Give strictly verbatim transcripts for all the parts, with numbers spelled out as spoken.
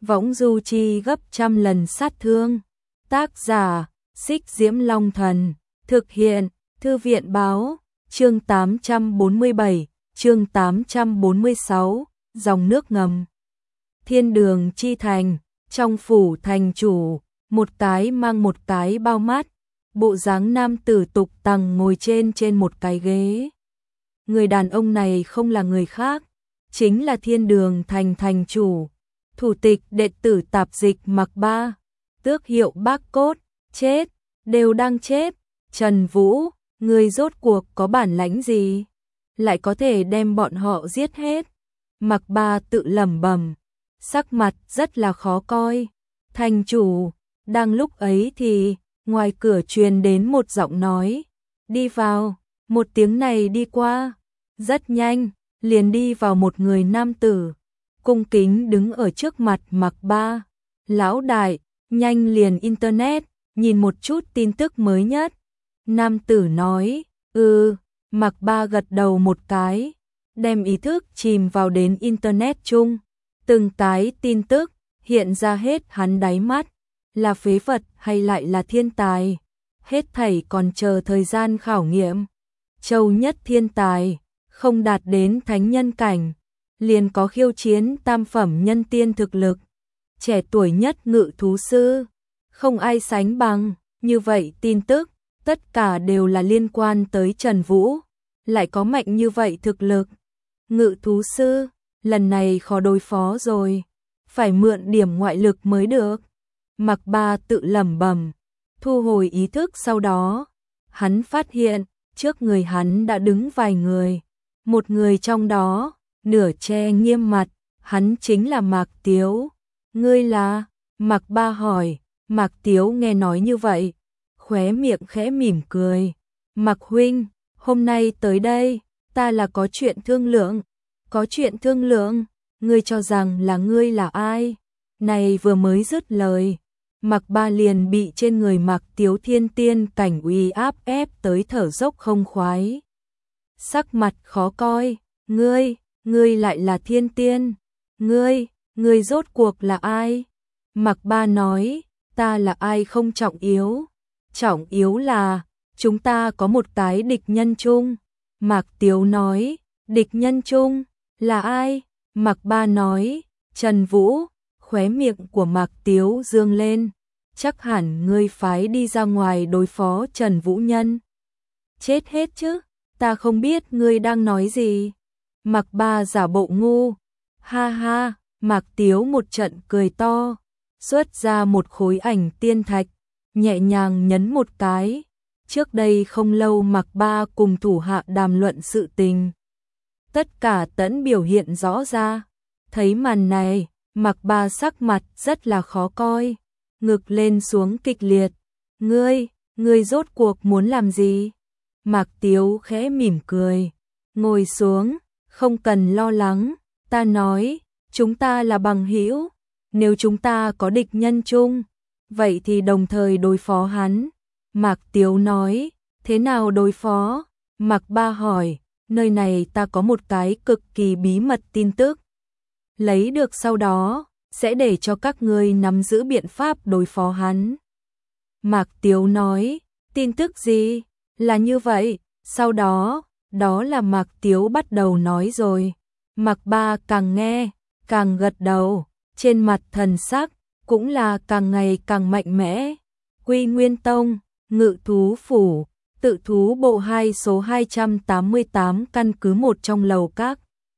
võng du chi gấp trăm lần sát thương. Tác giả, Xích Diễm Long Thần, thực hiện, Thư viện Báo, chương tám trăm bốn mươi bảy, chương tám trăm bốn mươi sáu, dòng nước ngầm. Thiên đường chi thành, trong phủ thành chủ, một cái mang một cái bao mát, bộ dáng nam tử tục tằng ngồi trên trên một cái ghế. Người đàn ông này không là người khác, chính là thiên đường thành thành chủ, thủ tịch đệ tử tạp dịch Mạc Ba, tước hiệu Bác Cốt, chết, đều đang chết. Trần Vũ, người rốt cuộc có bản lãnh gì, lại có thể đem bọn họ giết hết? Mạc Ba tự lẩm bẩm, sắc mặt rất là khó coi. Thành chủ, đang lúc ấy thì ngoài cửa truyền đến một giọng nói, đi vào. Một tiếng này đi qua, rất nhanh, liền đi vào một người nam tử, cung kính đứng ở trước mặt Mạc Ba. Lão đại, nhanh liền internet, nhìn một chút tin tức mới nhất. Nam tử nói, ừ, Mạc Ba gật đầu một cái, đem ý thức chìm vào đến internet chung. Từng cái tin tức hiện ra hết hắn đáy mắt, là phế vật hay lại là thiên tài, hết thảy còn chờ thời gian khảo nghiệm. Châu nhất thiên tài, không đạt đến thánh nhân cảnh, liền có khiêu chiến tam phẩm nhân tiên thực lực. Trẻ tuổi nhất ngự thú sư, không ai sánh bằng. Như vậy tin tức, tất cả đều là liên quan tới Trần Vũ, lại có mạnh như vậy thực lực. Ngự thú sư, lần này khó đối phó rồi, phải mượn điểm ngoại lực mới được. Mạc Ba tự lẩm bẩm, thu hồi ý thức. Sau đó, hắn phát hiện, trước người hắn đã đứng vài người. Một người trong đó, nửa che nghiêm mặt, hắn chính là Mạc Tiếu. Ngươi là? Mạc Ba hỏi. Mạc Tiếu nghe nói như vậy, khóe miệng khẽ mỉm cười. Mạc huynh, hôm nay tới đây, ta là có chuyện thương lượng. Có chuyện thương lượng? Ngươi cho rằng là ngươi là ai? Này vừa mới dứt lời, Mạc Ba liền bị trên người Mạc Tiếu thiên tiên cảnh uy áp ép tới thở dốc không khoái. Sắc mặt khó coi, ngươi, ngươi lại là thiên tiên, ngươi, ngươi rốt cuộc là ai? Mạc Ba nói, ta là ai không trọng yếu, trọng yếu là, chúng ta có một cái địch nhân chung. Mạc Tiếu nói, địch nhân chung, là ai? Mạc Ba nói, Trần Vũ. Khóe miệng của Mạc Tiếu dương lên, chắc hẳn ngươi phái đi ra ngoài đối phó Trần Vũ nhân. Chết hết chứ, ta không biết ngươi đang nói gì. Mạc Ba giả bộ ngu, ha ha. Mạc Tiếu một trận cười to, xuất ra một khối ảnh tiên thạch, nhẹ nhàng nhấn một cái. Trước đây không lâu Mạc Ba cùng thủ hạ đàm luận sự tình, tất cả tẫn biểu hiện rõ ra. Thấy màn này, Mạc Ba sắc mặt rất là khó coi, ngực lên xuống kịch liệt. Ngươi, ngươi rốt cuộc muốn làm gì? Mạc Tiếu khẽ mỉm cười, ngồi xuống, không cần lo lắng, ta nói, chúng ta là bằng hữu, nếu chúng ta có địch nhân chung, vậy thì đồng thời đối phó hắn. Mạc Tiếu nói, thế nào đối phó? Mạc Ba hỏi, nơi này ta có một cái cực kỳ bí mật tin tức, lấy được sau đó, sẽ để cho các ngươi nắm giữ biện pháp đối phó hắn. Mạc Tiếu nói, tin tức gì? Là như vậy, sau đó, đó là Mạc Tiếu bắt đầu nói rồi. Mạc Ba càng nghe, càng gật đầu, trên mặt thần sắc, cũng là càng ngày càng mạnh mẽ. Quy Nguyên Tông, Ngự Thú Phủ, Tự Thú Bộ hai số hai trăm tám mươi tám căn cứ một trong lầu các.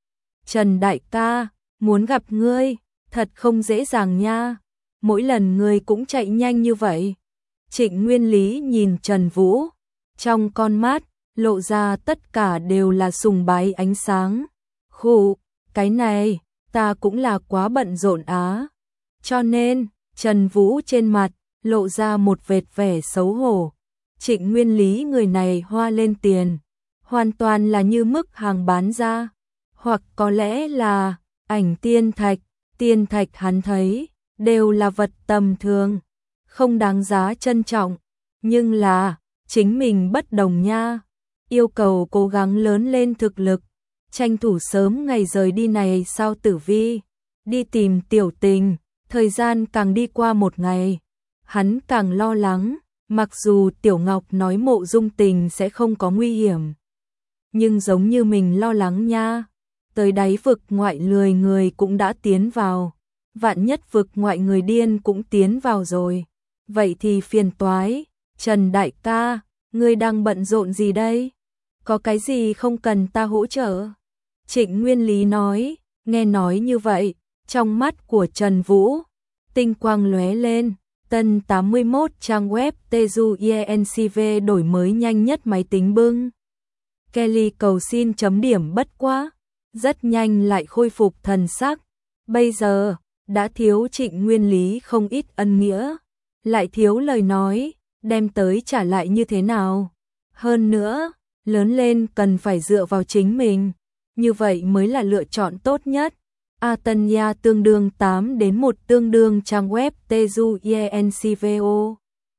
Trần đại ca, muốn gặp ngươi, thật không dễ dàng nha, mỗi lần ngươi cũng chạy nhanh như vậy. Trịnh Nguyên Lý nhìn Trần Vũ, trong con mắt, lộ ra tất cả đều là sùng bái ánh sáng. Khụ, cái này, ta cũng là quá bận rộn á. Cho nên, Trần Vũ trên mặt, lộ ra một vệt vẻ xấu hổ. Trịnh Nguyên Lý người này hoa lên tiền, hoàn toàn là như mức hàng bán ra. Hoặc có lẽ là ảnh tiên thạch, tiên thạch hắn thấy, đều là vật tầm thường, không đáng giá trân trọng. Nhưng là, chính mình bất đồng nha, yêu cầu cố gắng lớn lên thực lực, tranh thủ sớm ngày rời đi này sao Tử Vi, đi tìm tiểu tình, Thời gian càng đi qua một ngày, hắn càng lo lắng, mặc dù Tiểu Ngọc nói Mộ Dung Tình sẽ không có nguy hiểm, nhưng giống như mình lo lắng nha, tới đáy vực ngoại lười người cũng đã tiến vào, vạn nhất vực ngoại người điên cũng tiến vào rồi, vậy thì phiền toái. Trần đại ca, ngươi đang bận rộn gì đây? Có cái gì không cần ta hỗ trợ? Trịnh Nguyên Lý nói, nghe nói như vậy, trong mắt của Trần Vũ, tinh quang lóe lên, tân tám mươi mốt trang web Teju i en xê vê đổi mới nhanh nhất máy tính bưng. Kelly cầu xin chấm điểm bất quá, rất nhanh lại khôi phục thần sắc, bây giờ, đã thiếu Trịnh Nguyên Lý không ít ân nghĩa, lại thiếu lời nói, đem tới trả lại như thế nào. Hơn nữa, lớn lên cần phải dựa vào chính mình, như vậy mới là lựa chọn tốt nhất. Atanya tương đương tám đến một tương đương trang web Teju i en xê vê o.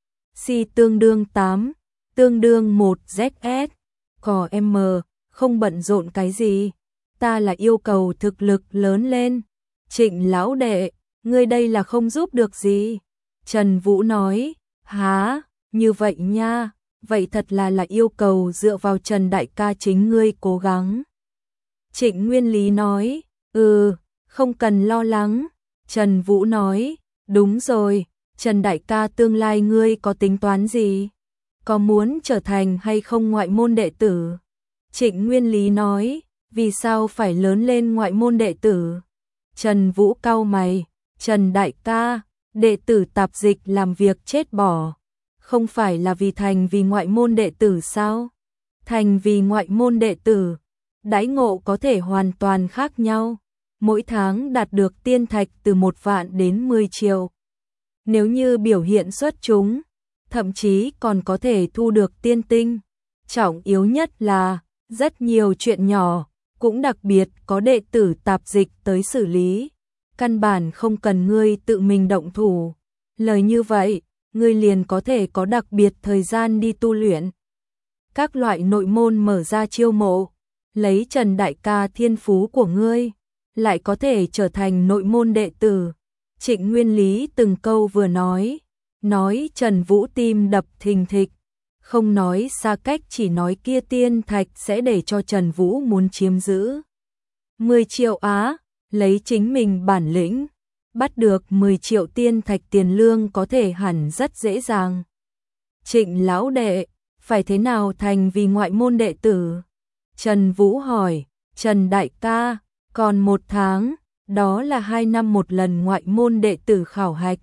C tương đương tám, tương đương một Z S. Cò M, không bận rộn cái gì. Ta là yêu cầu thực lực lớn lên. Trịnh lão đệ, ngươi đây là không giúp được gì. Trần Vũ nói, há, như vậy nha, vậy thật là là yêu cầu dựa vào Trần đại ca chính ngươi cố gắng. Trịnh Nguyên Lý nói, ừ, không cần lo lắng. Trần Vũ nói, đúng rồi, Trần đại ca tương lai ngươi có tính toán gì? Có muốn trở thành hay không ngoại môn đệ tử? Trịnh Nguyên Lý nói, vì sao phải lớn lên ngoại môn đệ tử? Trần Vũ cau mày, Trần đại ca, đệ tử tạp dịch làm việc chết bỏ, không phải là vì thành vì ngoại môn đệ tử sao? Thành vì ngoại môn đệ tử, đãi ngộ có thể hoàn toàn khác nhau, mỗi tháng đạt được tiên thạch từ một vạn đến mười triệu. Nếu như biểu hiện xuất chúng, thậm chí còn có thể thu được tiên tinh. Trọng yếu nhất là, rất nhiều chuyện nhỏ, cũng đặc biệt có đệ tử tạp dịch tới xử lý. Căn bản không cần ngươi tự mình động thủ. Lời như vậy, ngươi liền có thể có đặc biệt thời gian đi tu luyện. Các loại nội môn mở ra chiêu mộ, lấy Trần đại ca thiên phú của ngươi, lại có thể trở thành nội môn đệ tử. Trịnh Nguyên Lý từng câu vừa nói, nói Trần Vũ tim đập thình thịch, không nói xa cách chỉ nói kia tiên thạch sẽ để cho Trần Vũ muốn chiếm giữ. mười triệu á, lấy chính mình bản lĩnh, bắt được mười triệu tiên thạch tiền lương có thể hẳn rất dễ dàng. Trịnh lão đệ, phải thế nào thành vì ngoại môn đệ tử? Trần Vũ hỏi, Trần đại ca, còn một tháng, đó là hai năm một lần ngoại môn đệ tử khảo hạch.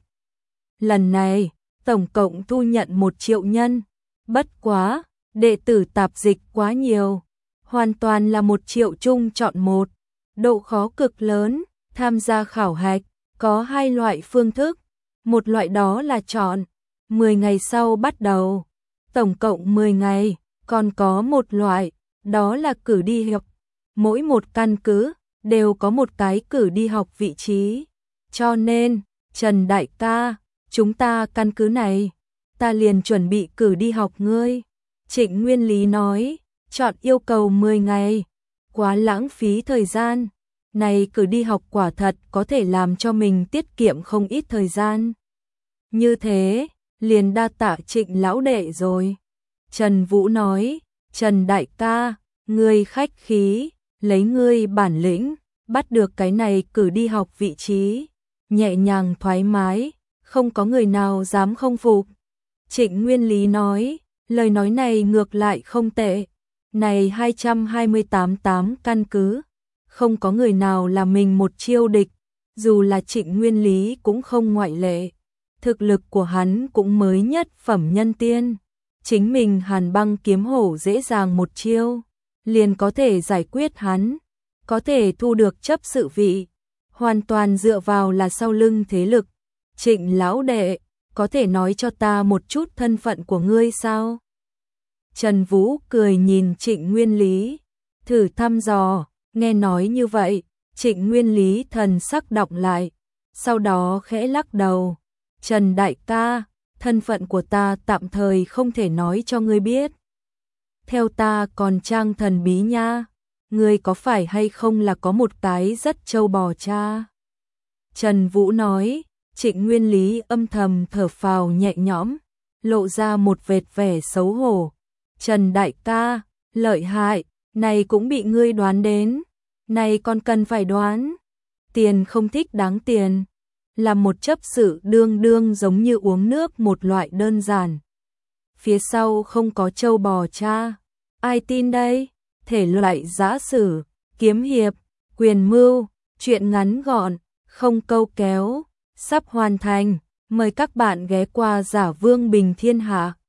Lần này, tổng cộng thu nhận một triệu nhân, bất quá, đệ tử tạp dịch quá nhiều, hoàn toàn là một triệu chung chọn một, độ khó cực lớn. Tham gia khảo hạch, có hai loại phương thức, một loại đó là chọn, mười ngày sau bắt đầu, tổng cộng mười ngày, còn có một loại, đó là cử đi học, mỗi một căn cứ, đều có một cái cử đi học vị trí, cho nên, Trần đại ca, chúng ta căn cứ này, ta liền chuẩn bị cử đi học ngươi. Trịnh Nguyên Lý nói, chọn yêu cầu mười ngày, quá lãng phí thời gian. Này cử đi học quả thật có thể làm cho mình tiết kiệm không ít thời gian. Như thế, liền đa tạ Trịnh lão đệ rồi. Trần Vũ nói, Trần đại ca, ngươi khách khí, lấy ngươi bản lĩnh, bắt được cái này cử đi học vị trí, nhẹ nhàng thoải mái, không có người nào dám không phục. Trịnh Nguyên Lý nói, lời nói này ngược lại không tệ, này hai trăm hai mươi tám tám căn cứ. Không có người nào là mình một chiêu địch, dù là Trịnh Nguyên Lý cũng không ngoại lệ. Thực lực của hắn cũng mới nhất phẩm nhân tiên. Chính mình Hàn Băng kiếm hổ dễ dàng một chiêu, liền có thể giải quyết hắn, có thể thu được chấp sự vị, hoàn toàn dựa vào là sau lưng thế lực. Trịnh lão đệ, có thể nói cho ta một chút thân phận của ngươi sao? Trần Vũ cười nhìn Trịnh Nguyên Lý, thử thăm dò. Nghe nói như vậy, Trịnh Nguyên Lý thần sắc đọc lại, sau đó khẽ lắc đầu. Trần đại ca, thân phận của ta tạm thời không thể nói cho ngươi biết. Theo ta còn trang thần bí nha, ngươi có phải hay không là có một cái rất trâu bò cha? Trần Vũ nói, Trịnh Nguyên Lý âm thầm thở phào nhẹ nhõm, lộ ra một vệt vẻ xấu hổ. Trần đại ca, lợi hại, này cũng bị ngươi đoán đến. Này còn cần phải đoán. Tiền không thích đáng tiền. Là một chấp sự đương đương giống như uống nước một loại đơn giản. Phía sau không có trâu bò cha. Ai tin đây? Thể loại giã sử, kiếm hiệp, quyền mưu, chuyện ngắn gọn, không câu kéo, sắp hoàn thành. Mời các bạn ghé qua Giả Vương Bình Thiên Hạ.